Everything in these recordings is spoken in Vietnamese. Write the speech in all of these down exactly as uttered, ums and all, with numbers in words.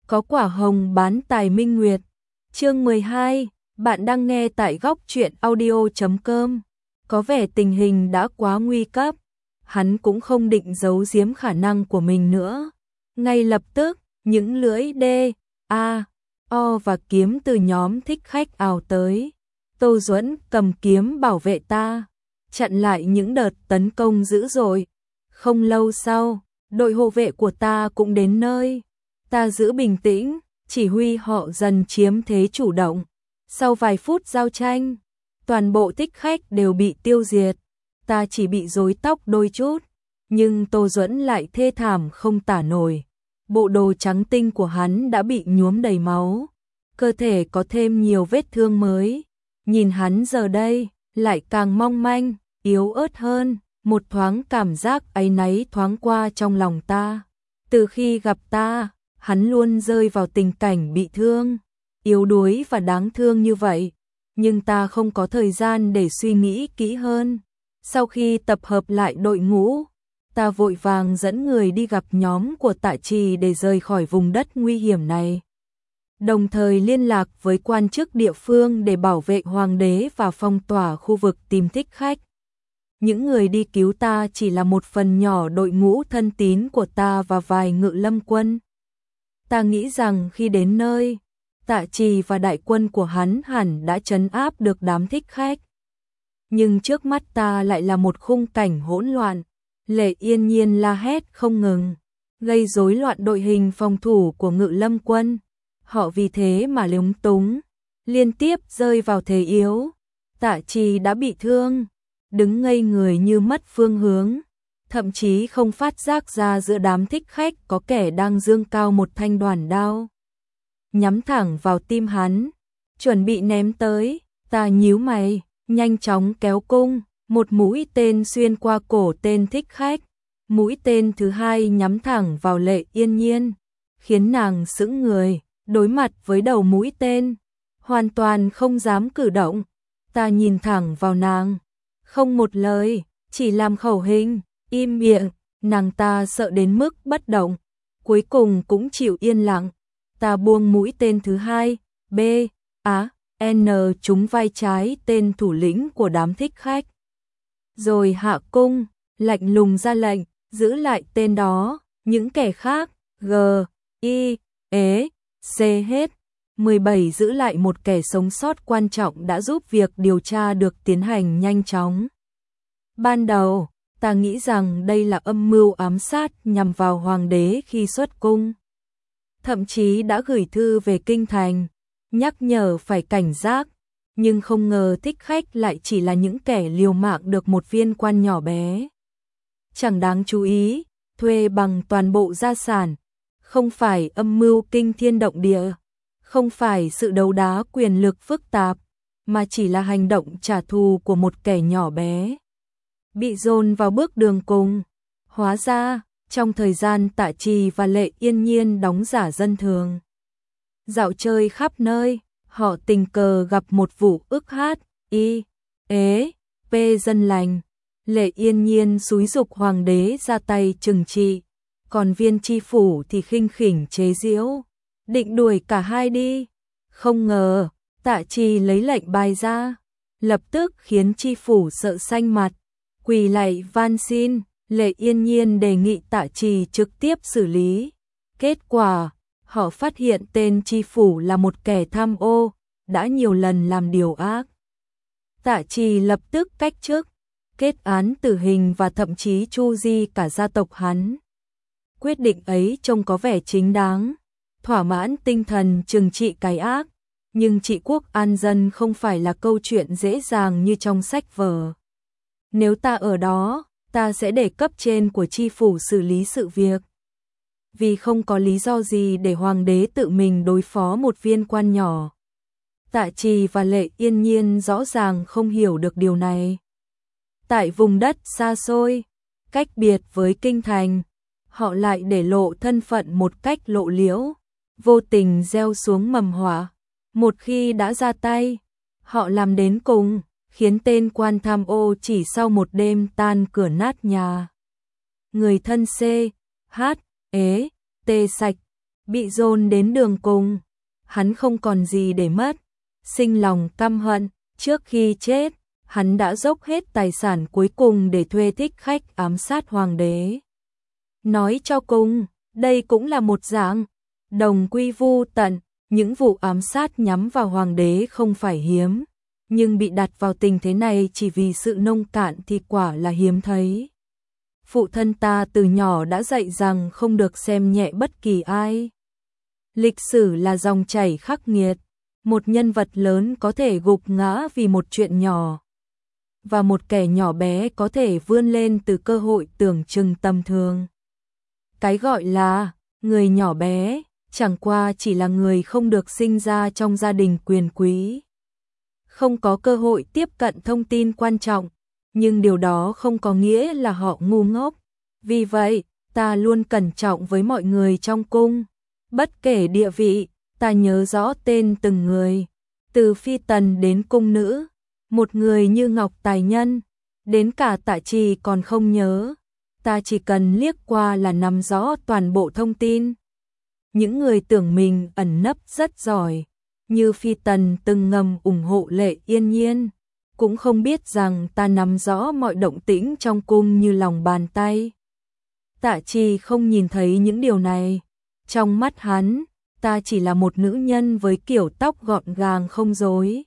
có quả hồng bán tài minh nguyệt. Chương mười hai, bạn đang nghe tại góc truyện audio chấm com. Có vẻ tình hình đã quá nguy cấp, hắn cũng không định giấu giếm khả năng của mình nữa. Ngay lập tức, những lưỡi D, A, O và kiếm từ nhóm thích khách ào tới. Tô Duẫn cầm kiếm bảo vệ ta, chặn lại những đợt tấn công dữ dội. Không lâu sau, đội hộ vệ của ta cũng đến nơi. Ta giữ bình tĩnh, chỉ huy họ dần chiếm thế chủ động. Sau vài phút giao tranh, toàn bộ thích khách đều bị tiêu diệt. Ta chỉ bị rối tóc đôi chút, nhưng Tô Duẫn lại thê thảm không tả nổi. Bộ đồ trắng tinh của hắn đã bị nhuốm đầy máu, cơ thể có thêm nhiều vết thương mới. Nhìn hắn giờ đây, lại càng mong manh, yếu ớt hơn. Một thoáng cảm giác áy náy thoáng qua trong lòng ta. Từ khi gặp ta, hắn luôn rơi vào tình cảnh bị thương, yếu đuối và đáng thương như vậy. Nhưng ta không có thời gian để suy nghĩ kỹ hơn. Sau khi tập hợp lại đội ngũ, ta vội vàng dẫn người đi gặp nhóm của Tạ Trì để rời khỏi vùng đất nguy hiểm này. Đồng thời liên lạc với quan chức địa phương để bảo vệ hoàng đế và phong tỏa khu vực tìm thích khách. Những người đi cứu ta chỉ là một phần nhỏ đội ngũ thân tín của ta và vài ngự lâm quân. Ta nghĩ rằng khi đến nơi, Tạ Trì và đại quân của hắn hẳn đã trấn áp được đám thích khách. Nhưng trước mắt ta lại là một khung cảnh hỗn loạn. Lệ Yên Nhiên la hét không ngừng, gây rối loạn đội hình phòng thủ của ngự lâm quân. Họ vì thế mà lúng túng, liên tiếp rơi vào thế yếu. Tạ Trì đã bị thương, đứng ngây người như mất phương hướng, thậm chí không phát giác ra giữa đám thích khách có kẻ đang giương cao một thanh đoản đao, nhắm thẳng vào tim hắn, chuẩn bị ném tới. Ta nhíu mày, nhanh chóng kéo cung, một mũi tên xuyên qua cổ tên thích khách, mũi tên thứ hai nhắm thẳng vào Lệ Yên Nhiên, khiến nàng sững người, đối mặt với đầu mũi tên, hoàn toàn không dám cử động. Ta nhìn thẳng vào nàng, không một lời, chỉ làm khẩu hình, im miệng. Nàng ta sợ đến mức bất động, cuối cùng cũng chịu yên lặng. Ta buông mũi tên thứ hai, B, A, N trúng vai trái tên thủ lĩnh của đám thích khách. Rồi hạ cung, lạnh lùng ra lệnh, giữ lại tên đó, những kẻ khác, G, I, E, C hết. mười bảy giữ lại một kẻ sống sót quan trọng đã giúp việc điều tra được tiến hành nhanh chóng. Ban đầu, ta nghĩ rằng đây là âm mưu ám sát nhằm vào hoàng đế khi xuất cung. Thậm chí đã gửi thư về kinh thành, nhắc nhở phải cảnh giác, nhưng không ngờ thích khách lại chỉ là những kẻ liều mạng được một viên quan nhỏ bé. Chẳng đáng chú ý, thuê bằng toàn bộ gia sản, không phải âm mưu kinh thiên động địa, không phải sự đấu đá quyền lực phức tạp, mà chỉ là hành động trả thù của một kẻ nhỏ bé, bị dồn vào bước đường cùng. Hóa ra, trong thời gian Tạ Trì và Lệ Yên Nhiên đóng giả dân thường, dạo chơi khắp nơi, họ tình cờ gặp một vụ ức hát, y, ế, p dân lành. Lệ Yên Nhiên xúi giục hoàng đế ra tay trừng trị, còn Viên Chi Phủ thì khinh khỉnh chế giễu, định đuổi cả hai đi. Không ngờ, Tạ Trì lấy lệnh bài ra, lập tức khiến Chi Phủ sợ xanh mặt, quỳ lạy van xin. Lệ Yên Nhiên đề nghị Tạ Trì trực tiếp xử lý. Kết quả, họ phát hiện tên Chi Phủ là một kẻ tham ô, đã nhiều lần làm điều ác. Tạ Trì lập tức cách chức, kết án tử hình và thậm chí tru di cả gia tộc hắn. Quyết định ấy trông có vẻ chính đáng, thỏa mãn tinh thần trừng trị cái ác, nhưng trị quốc an dân không phải là câu chuyện dễ dàng như trong sách vở. Nếu ta ở đó, ta sẽ để cấp trên của Chi Phủ xử lý sự việc. Vì không có lý do gì để hoàng đế tự mình đối phó một viên quan nhỏ. Tạ Trì và Lệ Yên Nhiên rõ ràng không hiểu được điều này. Tại vùng đất xa xôi, cách biệt với kinh thành, họ lại để lộ thân phận một cách lộ liễu, vô tình gieo xuống mầm họa. Một khi đã ra tay, họ làm đến cùng, khiến tên quan tham ô chỉ sau một đêm tan cửa nát nhà. Người thân C, H, ế, T sạch, bị dồn đến đường cùng, hắn không còn gì để mất, sinh lòng căm hận, trước khi chết, hắn đã dốc hết tài sản cuối cùng để thuê thích khách ám sát hoàng đế. Nói cho cùng, đây cũng là một dạng đồng quy vu tận, những vụ ám sát nhắm vào hoàng đế không phải hiếm, nhưng bị đặt vào tình thế này chỉ vì sự nông cạn thì quả là hiếm thấy. Phụ thân ta từ nhỏ đã dạy rằng không được xem nhẹ bất kỳ ai. Lịch sử là dòng chảy khắc nghiệt, một nhân vật lớn có thể gục ngã vì một chuyện nhỏ, và một kẻ nhỏ bé có thể vươn lên từ cơ hội tưởng chừng tầm thường. Cái gọi là người nhỏ bé, chẳng qua chỉ là người không được sinh ra trong gia đình quyền quý, không có cơ hội tiếp cận thông tin quan trọng, nhưng điều đó không có nghĩa là họ ngu ngốc. Vì vậy, ta luôn cẩn trọng với mọi người trong cung, bất kể địa vị, ta nhớ rõ tên từng người, từ phi tần đến cung nữ, một người như Ngọc Tài Nhân, đến cả Tạ Trì còn không nhớ, ta chỉ cần liếc qua là nắm rõ toàn bộ thông tin. Những người tưởng mình ẩn nấp rất giỏi, như phi tần từng ngầm ủng hộ Lệ Yên Nhiên, cũng không biết rằng ta nắm rõ mọi động tĩnh trong cung như lòng bàn tay. Tạ Trì không nhìn thấy những điều này, trong mắt hắn, ta chỉ là một nữ nhân với kiểu tóc gọn gàng không rối,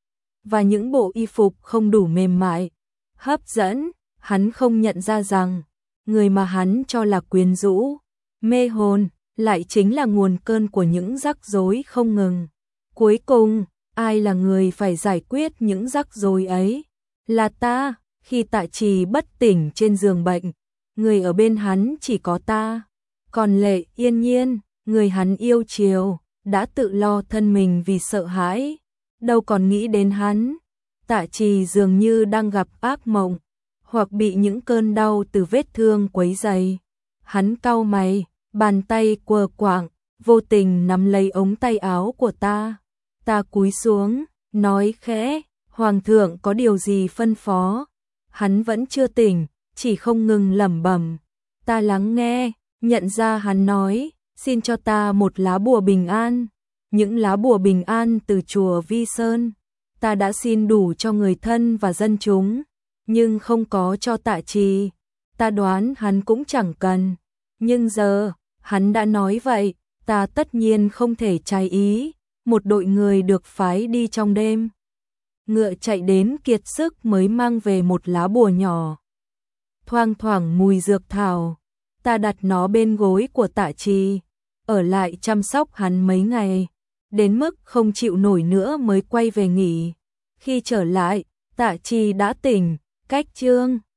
và những bộ y phục không đủ mềm mại, hấp dẫn. Hắn không nhận ra rằng, người mà hắn cho là quyến rũ, mê hồn, lại chính là nguồn cơn của những rắc rối không ngừng. Cuối cùng, ai là người phải giải quyết những rắc rối ấy? Là ta. Khi Tạ Trì bất tỉnh trên giường bệnh, người ở bên hắn chỉ có ta. Còn Lệ Yên Nhiên, người hắn yêu chiều, đã tự lo thân mình vì sợ hãi, đâu còn nghĩ đến hắn. Tạ Trì dường như đang gặp ác mộng, hoặc bị những cơn đau từ vết thương quấy rầy. Hắn cau mày, bàn tay quờ quạng, vô tình nắm lấy ống tay áo của ta. Ta cúi xuống, nói khẽ, Hoàng thượng có điều gì phân phó? Hắn vẫn chưa tỉnh, chỉ không ngừng lẩm bẩm. Ta lắng nghe, nhận ra hắn nói, xin cho ta một lá bùa bình an. Những lá bùa bình an từ chùa Vi Sơn, ta đã xin đủ cho người thân và dân chúng, nhưng không có cho Tạ Trì. Ta đoán hắn cũng chẳng cần, nhưng giờ, hắn đã nói vậy, ta tất nhiên không thể trái ý. Một đội người được phái đi trong đêm, ngựa chạy đến kiệt sức mới mang về một lá bùa nhỏ, thoang thoảng mùi dược thảo. Ta đặt nó bên gối của Tạ Trì, ở lại chăm sóc hắn mấy ngày, đến mức không chịu nổi nữa mới quay về nghỉ. Khi trở lại, Tạ Trì đã tỉnh, cách chương